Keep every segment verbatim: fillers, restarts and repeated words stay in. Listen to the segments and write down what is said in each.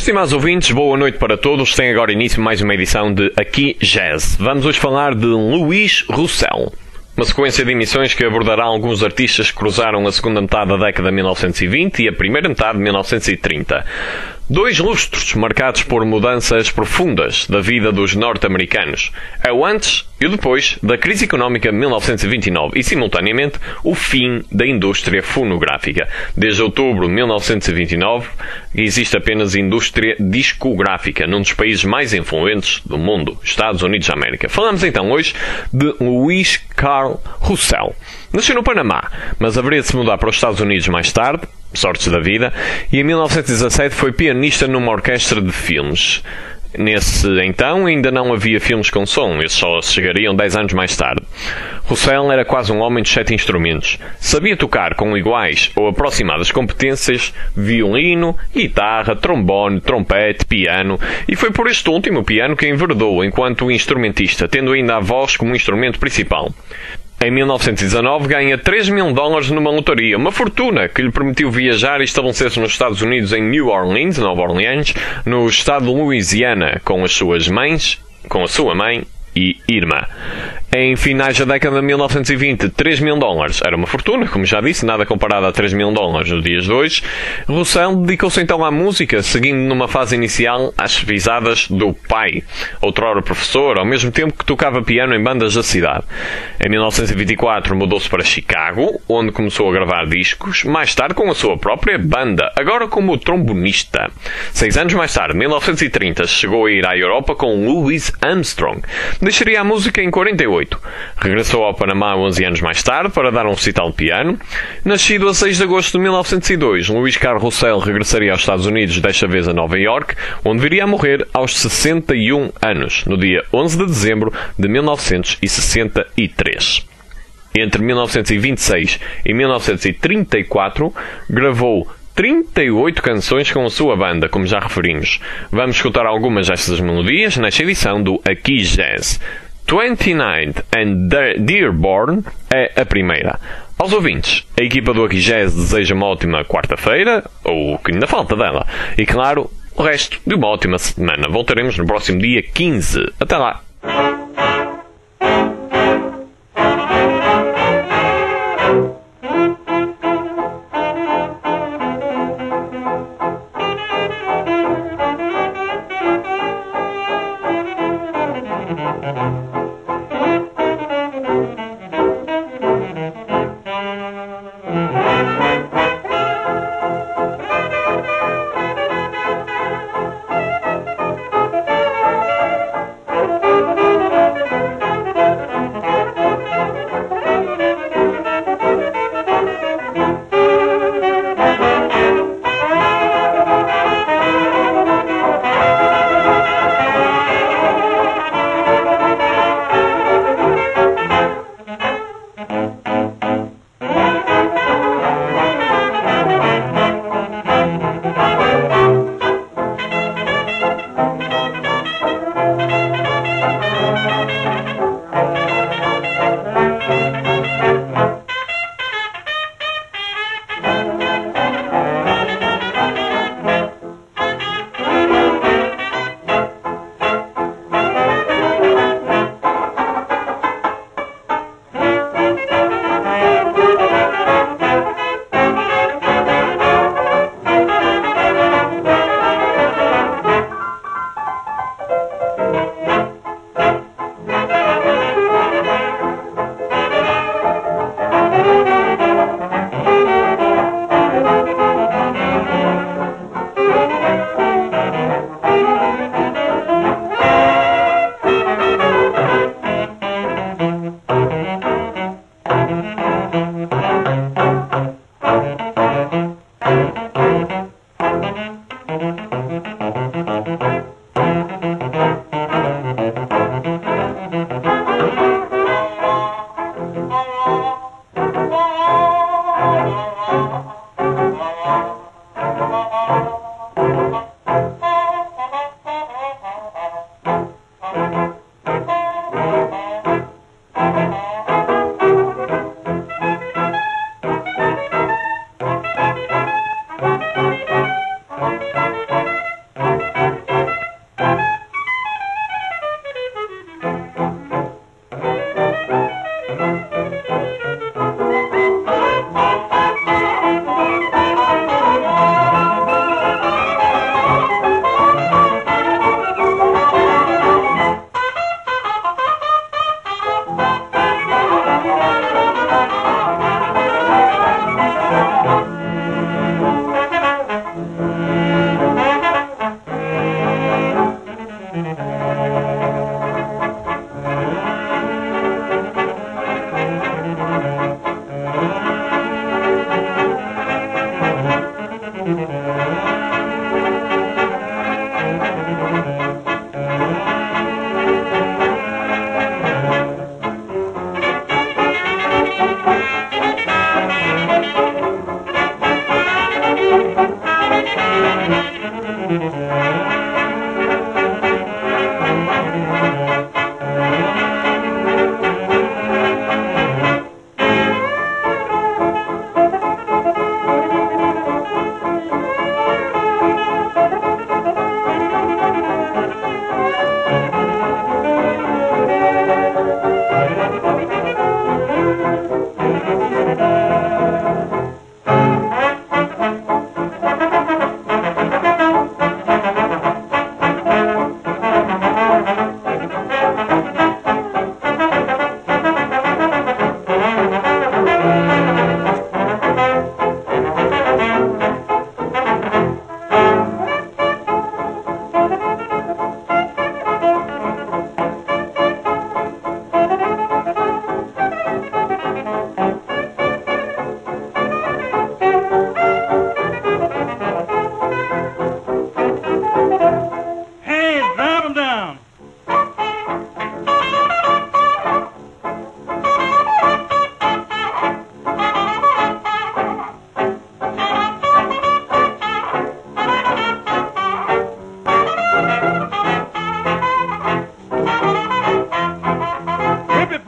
Estimados ouvintes, boa noite para todos. Tem agora início mais uma edição de Aqui Jazz. Vamos hoje falar de Louis Roussel. Uma sequência de emissões que abordará alguns artistas que cruzaram a segunda metade da década de mil novecentos e vinte e a primeira metade de mil novecentos e trinta. Dois lustros marcados por mudanças profundas da vida dos norte-americanos. É o antes e o depois da crise económica de mil novecentos e vinte e nove e, simultaneamente, o fim da indústria fonográfica. Desde outubro de mil novecentos e vinte e nove existe apenas indústria discográfica num dos países mais influentes do mundo, Estados Unidos da América. Falamos então hoje de Louis Carl Roussel. Nasceu no Panamá, mas haveria de se mudar para os Estados Unidos mais tarde, sortes da vida, e em mil novecentos e dezassete foi pianista numa orquestra de filmes. Nesse então ainda não havia filmes com som, esses só chegariam dez anos mais tarde. Roussel era quase um homem dos sete instrumentos. Sabia tocar com iguais ou aproximadas competências violino, guitarra, trombone, trompete, piano, e foi por este último piano que enverdou enquanto instrumentista, tendo ainda a voz como instrumento principal. Em mil novecentos e dezanove ganha três mil dólares numa lotaria, uma fortuna que lhe permitiu viajar e estabelecer-se nos Estados Unidos em New Orleans, Nova Orleans, no estado de Louisiana, com as suas mães, com a sua mãe e irmã. Em finais da década de mil novecentos e vinte, três mil dólares era uma fortuna, como já disse, nada comparado a três mil dólares nos dias de hoje. Roussel dedicou-se então à música, seguindo numa fase inicial às pisadas do pai, outrora professor, ao mesmo tempo que tocava piano em bandas da cidade. Em mil novecentos e vinte e quatro mudou-se para Chicago, onde começou a gravar discos, mais tarde com a sua própria banda, agora como trombonista. Seis anos mais tarde, em mil novecentos e trinta, chegou a ir à Europa com Louis Armstrong. Deixaria a música em quarenta e oito. Regressou ao Panamá onze anos mais tarde para dar um recital de piano. Nascido a seis de agosto de mil novecentos e dois, Louis Carl Roussel regressaria aos Estados Unidos, desta vez a Nova York, onde viria a morrer aos sessenta e um anos, no dia onze de dezembro de mil novecentos e sessenta e três. Entre mil novecentos e vinte e seis e mil novecentos e trinta e quatro, gravou trinta e oito canções com a sua banda, como já referimos. Vamos escutar algumas destas melodias nesta edição do Aqui Jazz. twenty-ninth and Dearborn é a primeira. Aos ouvintes, a equipa do Aqui Jazz deseja uma ótima quarta-feira, ou o que ainda falta dela, e claro, o resto de uma ótima semana. Voltaremos no próximo dia quinze. Até lá!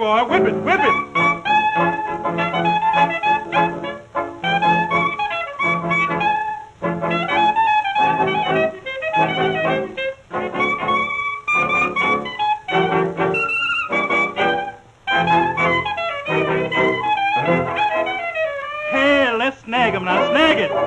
boy. Whip it, whip it. Hey, let's snag him now. Snag it.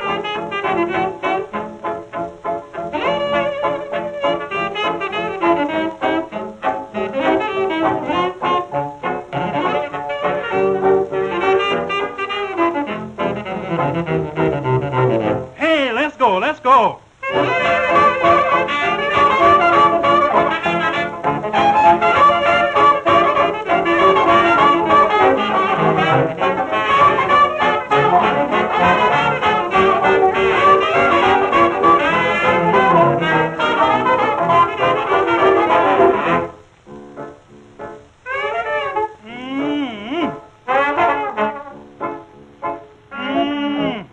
Hey, let's go, let's go. Mm-hmm. Mm.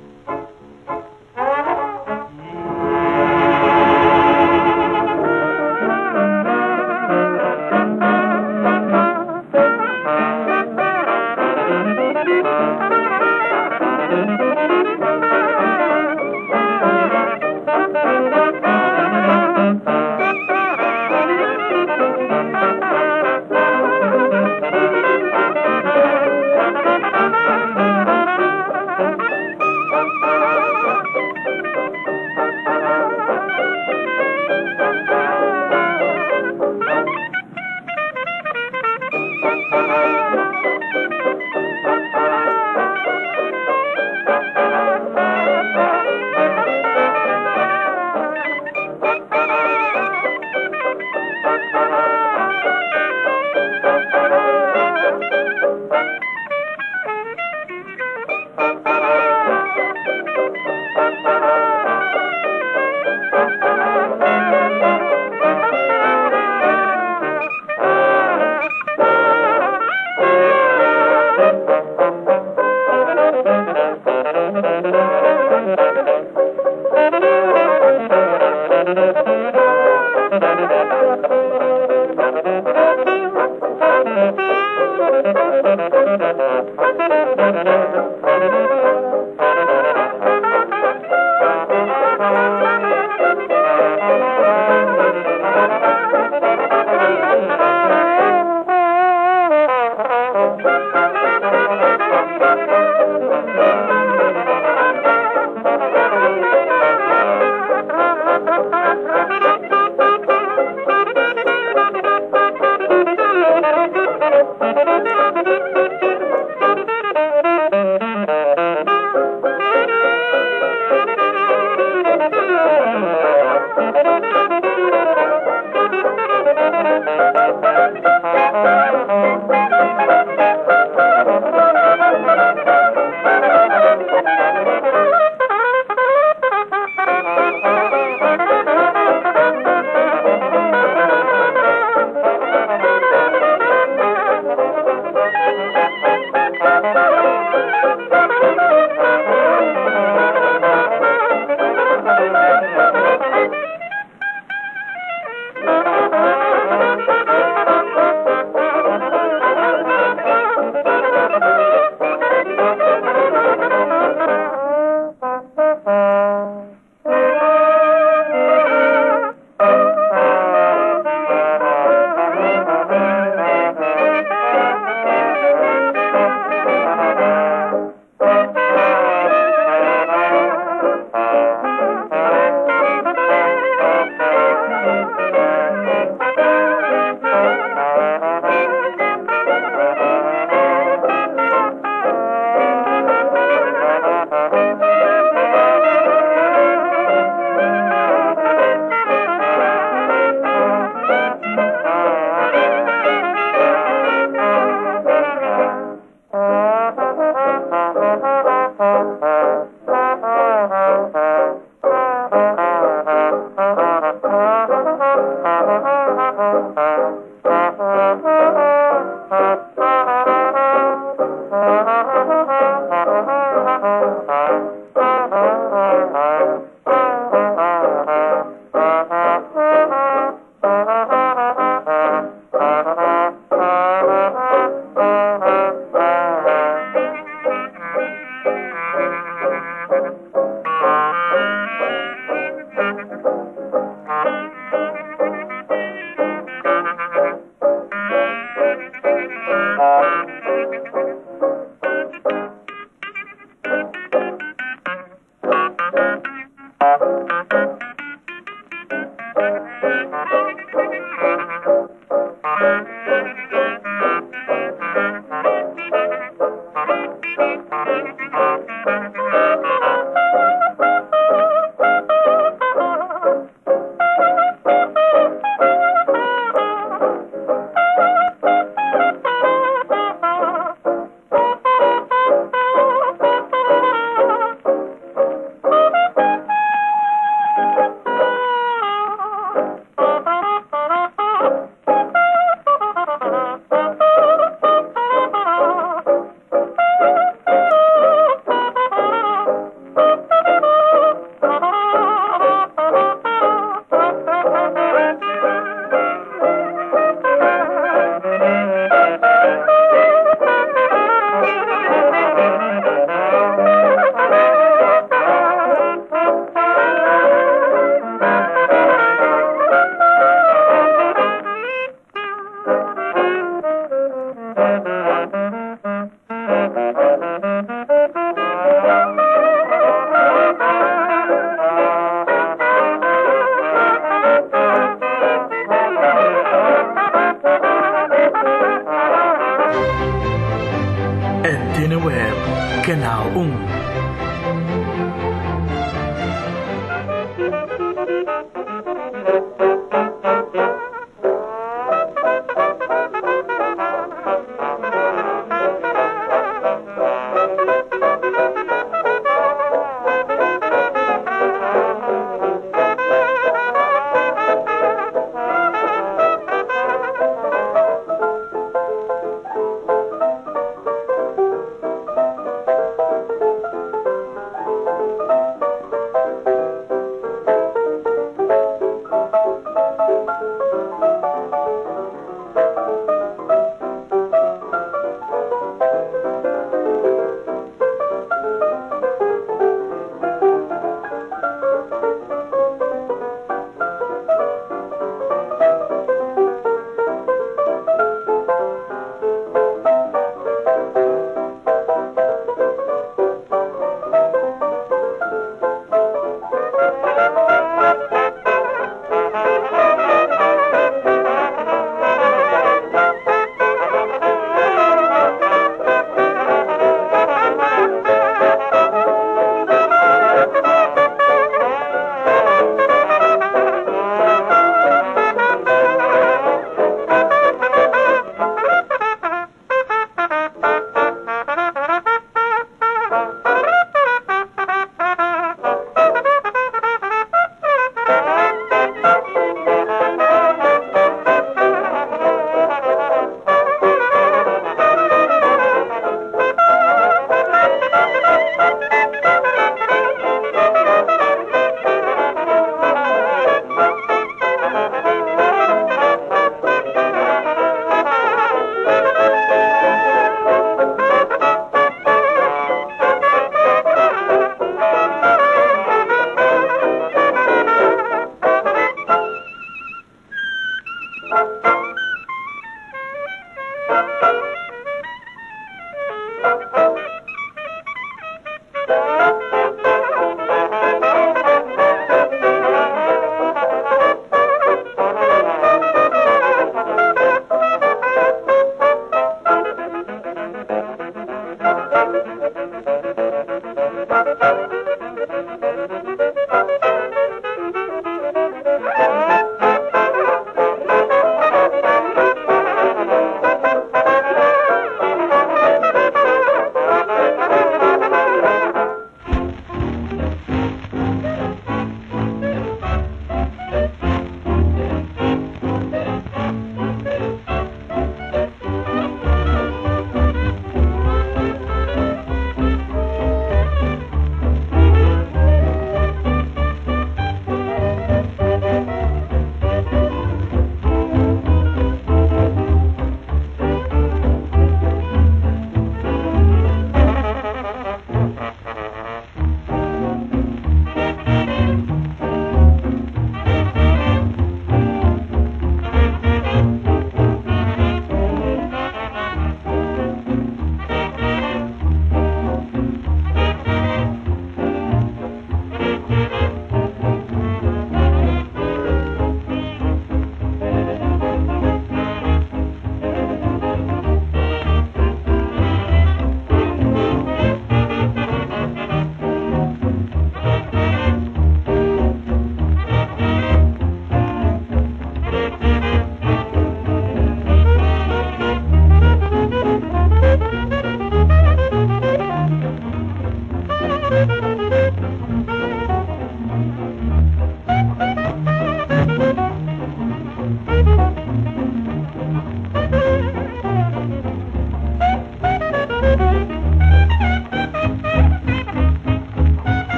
Antena Web, Canal um.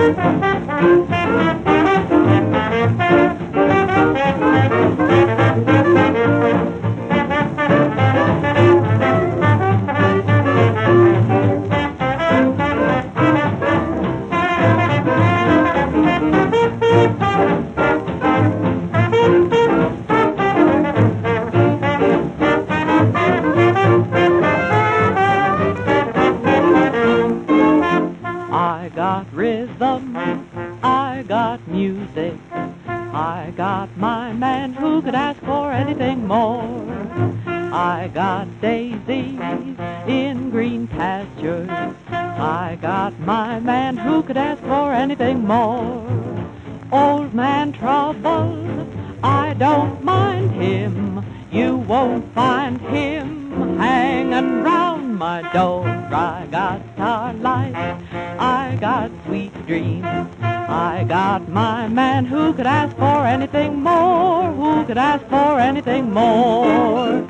I got rhythm, I got music, I got my man who could ask for anything more. I got daisies in green pastures, I got my man who could ask for anything more. Old man Trouble, I don't mind him, you won't find him hanging round my door. I got starlight, I got sweet dreams, I got my man who could ask for anything more, who could ask for anything more.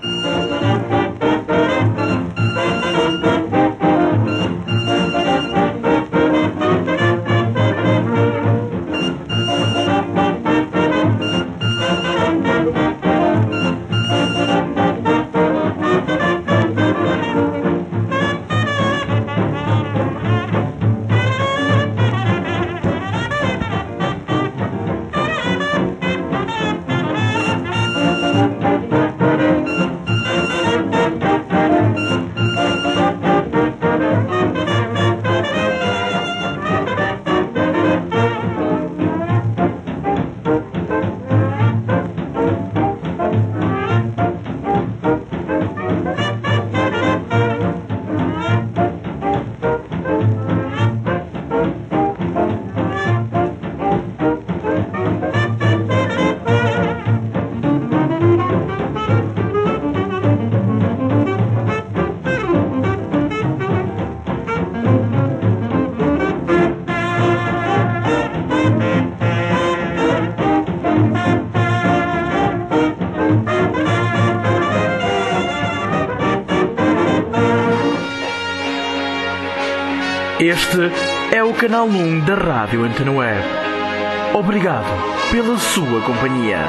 Este é o canal um da Rádio Antena Web. Obrigado pela sua companhia.